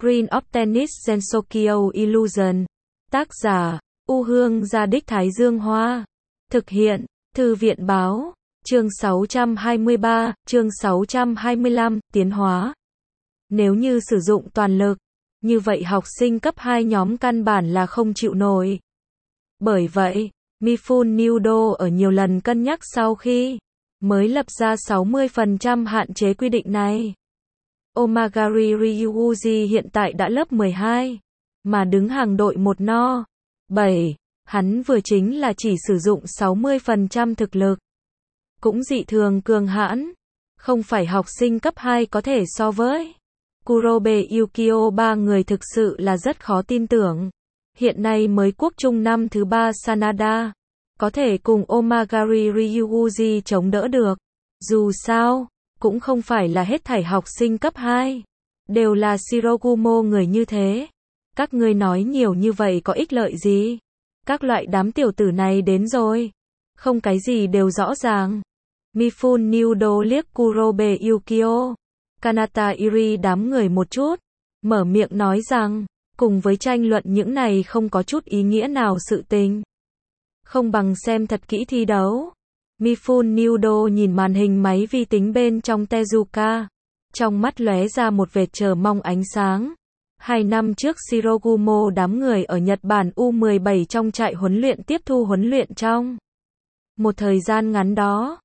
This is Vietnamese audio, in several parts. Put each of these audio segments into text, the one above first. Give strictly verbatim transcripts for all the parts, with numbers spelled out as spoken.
Green of Tennis Gensokyo Illusion. Tác giả, U Hương Gia Đích Thái Dương Hoa. Thực hiện, Thư viện Báo. Chương sáu trăm hai mươi ba, chương sáu trăm hai mươi lăm, tiến hóa. Nếu như sử dụng toàn lực, như vậy học sinh cấp hai nhóm căn bản là không chịu nổi. Bởi vậy, Mifune Nudo ở nhiều lần cân nhắc sau khi mới lập ra sáu mươi phần trăm hạn chế quy định này. Omagari Ryuuji hiện tại đã lớp mười hai, mà đứng hàng đội một no. bảy, hắn vừa chính là chỉ sử dụng sáu mươi phần trăm thực lực. Cũng dị thường cường hãn, không phải học sinh cấp hai có thể so với. Kurobe Yukio ba người thực sự là rất khó tin tưởng. Hiện nay mới quốc trung năm thứ ba Sanada, có thể cùng Omagari Ryuuji chống đỡ được. Dù sao, cũng không phải là hết thảy học sinh cấp hai đều là Shirogumo người như thế. Các ngươi nói nhiều như vậy có ích lợi gì? Các loại đám tiểu tử này đến rồi, không cái gì đều rõ ràng. Mifune Nudo liếc Kurobe Yukio, Kanata Iri đám người một chút, mở miệng nói rằng, cùng với tranh luận những này không có chút ý nghĩa nào sự tình, không bằng xem thật kỹ thi đấu. Mifune Nudo nhìn màn hình máy vi tính bên trong Tezuka, trong mắt lóe ra một vệt chờ mong ánh sáng. Hai năm trước Shirogumo đám người ở Nhật Bản U mười bảy trong trại huấn luyện tiếp thu huấn luyện trong một thời gian ngắn đó,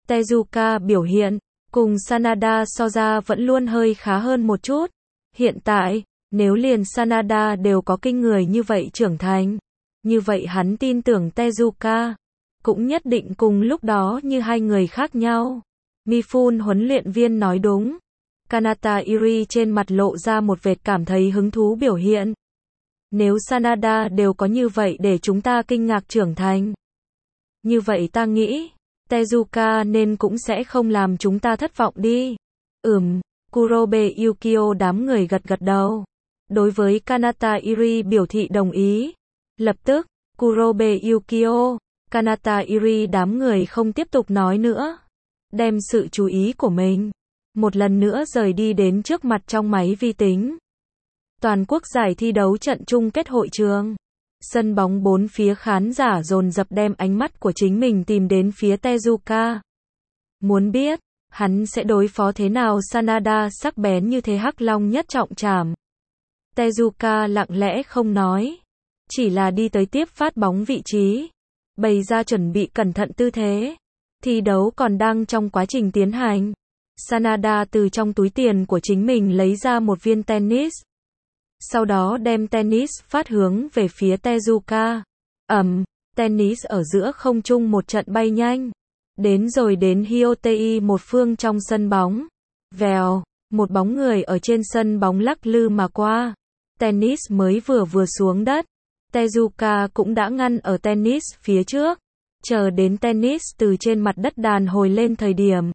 Tezuka biểu hiện cùng Sanada so ra vẫn luôn hơi khá hơn một chút. Hiện tại, nếu liền Sanada đều có kinh người như vậy trưởng thành, như vậy hắn tin tưởng Tezuka cũng nhất định cùng lúc đó như hai người khác nhau. Mifune huấn luyện viên nói đúng. Kanata Iri trên mặt lộ ra một vệt cảm thấy hứng thú biểu hiện. Nếu Sanada đều có như vậy để chúng ta kinh ngạc trưởng thành, như vậy ta nghĩ, Tezuka nên cũng sẽ không làm chúng ta thất vọng đi. Ừm, Kurobe Yukio đám người gật gật đầu. Đối với Kanata Iri biểu thị đồng ý. Lập tức, Kurobe Yukio, Kanata Iri đám người không tiếp tục nói nữa. Đem sự chú ý của mình một lần nữa rời đi đến trước mặt trong máy vi tính. Toàn quốc giải thi đấu trận chung kết hội trường. Sân bóng bốn phía khán giả dồn dập đem ánh mắt của chính mình tìm đến phía Tezuka. Muốn biết, hắn sẽ đối phó thế nào Sanada sắc bén như thế hắc long nhất trọng trảm. Tezuka lặng lẽ không nói, chỉ là đi tới tiếp phát bóng vị trí, bày ra chuẩn bị cẩn thận tư thế. Thi đấu còn đang trong quá trình tiến hành. Sanada từ trong túi tiền của chính mình lấy ra một viên tennis. Sau đó đem tennis phát hướng về phía Tezuka. Ầm, tennis ở giữa không trung một trận bay nhanh. Đến rồi đến Hyotei một phương trong sân bóng. Vèo, một bóng người ở trên sân bóng lắc lư mà qua. Tennis mới vừa vừa xuống đất. Tezuka cũng đã ngăn ở tennis phía trước. Chờ đến tennis từ trên mặt đất đàn hồi lên thời điểm.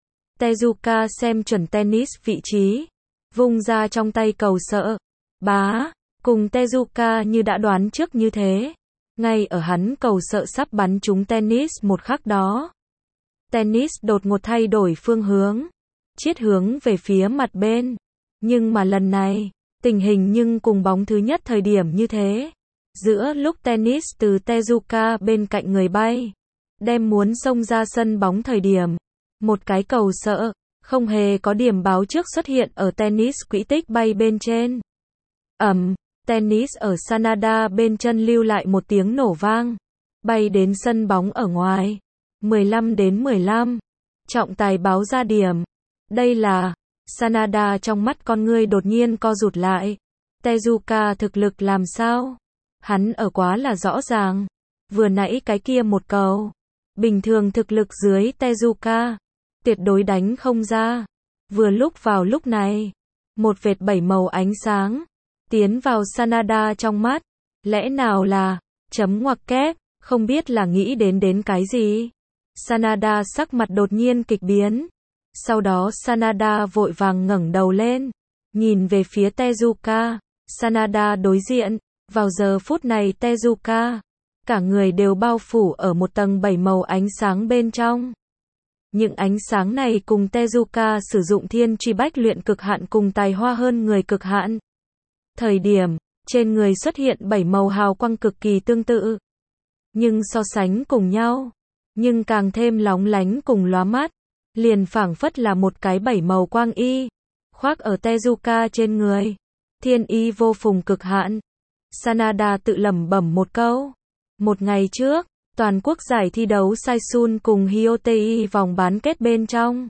Tezuka xem chuẩn tennis vị trí, vung ra trong tay cầu sợ. Bá, cùng Tezuka như đã đoán trước như thế. Ngay ở hắn cầu sợ sắp bắn trúng tennis một khắc đó. Tennis đột ngột thay đổi phương hướng, chiết hướng về phía mặt bên. Nhưng mà lần này, tình hình nhưng cùng bóng thứ nhất thời điểm như thế. Giữa lúc tennis từ Tezuka bên cạnh người bay, đem muốn xông ra sân bóng thời điểm. Một cái cầu sợ, không hề có điểm báo trước xuất hiện ở tennis quỹ tích bay bên trên. Ầm, tennis ở Sanada bên chân lưu lại một tiếng nổ vang, bay đến sân bóng ở ngoài. mười lăm đến mười lăm. Trọng tài báo ra điểm. Đây là, Sanada trong mắt con ngươi đột nhiên co rụt lại. Tezuka thực lực làm sao? Hắn ở quá là rõ ràng. Vừa nãy cái kia một cầu, bình thường thực lực dưới Tezuka tuyệt đối đánh không ra. Vừa lúc vào lúc này, một vệt bảy màu ánh sáng tiến vào Sanada trong mắt. Lẽ nào là chấm ngoặc kép, không biết là nghĩ đến đến cái gì. Sanada sắc mặt đột nhiên kịch biến. Sau đó Sanada vội vàng ngẩng đầu lên, nhìn về phía Tezuka. Sanada đối diện, vào giờ phút này Tezuka, cả người đều bao phủ ở một tầng bảy màu ánh sáng bên trong. Những ánh sáng này cùng Tezuka sử dụng thiên truy bách luyện cực hạn cùng tài hoa hơn người cực hạn. thời điểm, trên người xuất hiện bảy màu hào quang cực kỳ tương tự. Nhưng so sánh cùng nhau, nhưng càng thêm lóng lánh cùng lóa mắt, liền phảng phất là một cái bảy màu quang y, khoác ở Tezuka trên người. Thiên y vô phùng cực hạn. Sanada tự lẩm bẩm một câu. Một ngày trước, toàn quốc giải thi đấu Saisun cùng Hyotei vòng bán kết bên trong.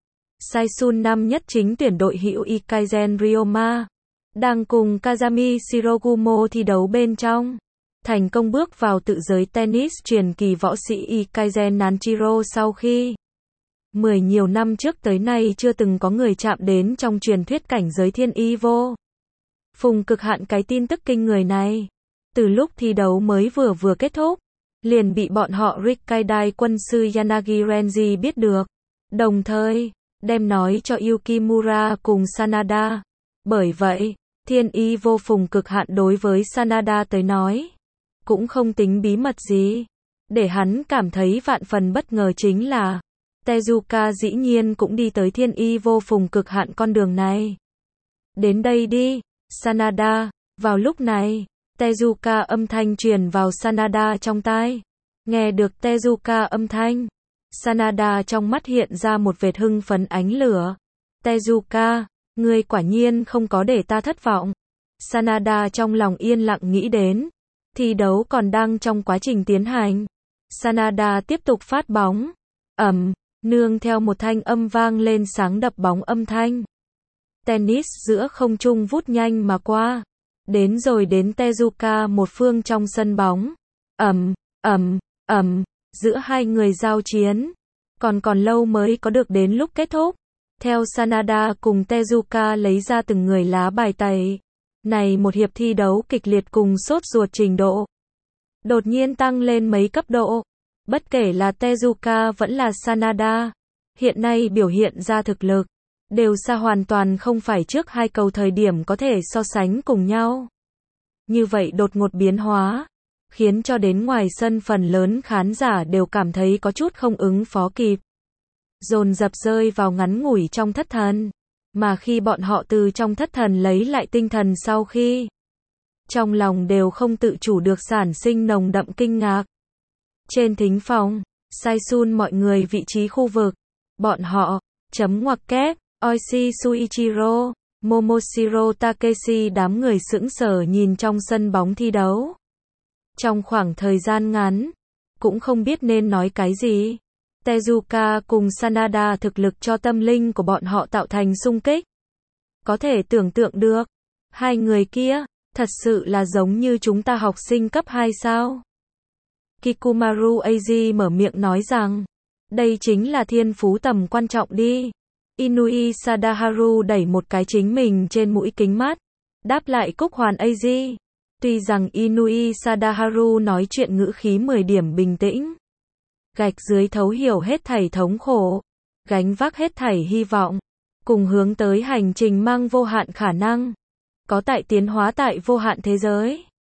Saisun năm nhất chính tuyển đội hữu Ikaizen Ryoma, đang cùng Kazami Shirogumo thi đấu bên trong. Thành công bước vào tự giới tennis truyền kỳ võ sĩ Ikaizen Nanjiro sau khi mười nhiều năm trước tới nay chưa từng có người chạm đến trong truyền thuyết cảnh giới thiên y vô phùng cực hạn. Cái tin tức kinh người này, từ lúc thi đấu mới vừa vừa kết thúc, liền bị bọn họ Rikkaidai quân sư Yanagi Renji biết được, đồng thời đem nói cho Yukimura cùng Sanada. Bởi vậy, thiên y vô phùng cực hạn đối với Sanada tới nói, cũng không tính bí mật gì. Để hắn cảm thấy vạn phần bất ngờ chính là, Tezuka dĩ nhiên cũng đi tới thiên y vô phùng cực hạn con đường này. Đến đây đi, Sanada. Vào lúc này, Tezuka âm thanh truyền vào Sanada trong tai. Nghe được Tezuka âm thanh, Sanada trong mắt hiện ra một vệt hưng phấn ánh lửa. Tezuka, ngươi quả nhiên không có để ta thất vọng. Sanada trong lòng yên lặng nghĩ đến. Thi đấu còn đang trong quá trình tiến hành. Sanada tiếp tục phát bóng. Ầm, nương theo một thanh âm vang lên sáng đập bóng âm thanh. Tennis giữa không trung vút nhanh mà qua. Đến rồi đến Tezuka một phương trong sân bóng. Ầm, ầm, ầm, giữa hai người giao chiến. Còn còn lâu mới có được đến lúc kết thúc. Theo Sanada cùng Tezuka lấy ra từng người lá bài tẩy. Này một hiệp thi đấu kịch liệt cùng sốt ruột trình độ. Đột nhiên tăng lên mấy cấp độ. Bất kể là Tezuka vẫn là Sanada. Hiện nay biểu hiện ra thực lực. Đều xa hoàn toàn không phải trước hai cầu thời điểm có thể so sánh cùng nhau. Như vậy đột ngột biến hóa. Khiến cho đến ngoài sân phần lớn khán giả đều cảm thấy có chút không ứng phó kịp. Dồn dập rơi vào ngắn ngủi trong thất thần. Mà khi bọn họ từ trong thất thần lấy lại tinh thần sau khi, trong lòng đều không tự chủ được sản sinh nồng đậm kinh ngạc. Trên thính phòng, Saisun mọi người vị trí khu vực, bọn họ, chấm ngoặc kép, Oishi Suichiro, Momoshiro Takeshi đám người sững sờ nhìn trong sân bóng thi đấu. Trong khoảng thời gian ngắn, cũng không biết nên nói cái gì. Tezuka cùng Sanada thực lực cho tâm linh của bọn họ tạo thành xung kích. Có thể tưởng tượng được, hai người kia, thật sự là giống như chúng ta học sinh cấp hai sao? Kikumaru Eiji mở miệng nói rằng, đây chính là thiên phú tầm quan trọng đi. Inui Sadaharu đẩy một cái chính mình trên mũi kính mắt, đáp lại Cúc Hoàn Eiji. Tuy rằng Inui Sadaharu nói chuyện ngữ khí mười điểm bình tĩnh, gạch dưới thấu hiểu hết thảy thống khổ, gánh vác hết thảy hy vọng, cùng hướng tới hành trình mang vô hạn khả năng, có tại tiến hóa tại vô hạn thế giới.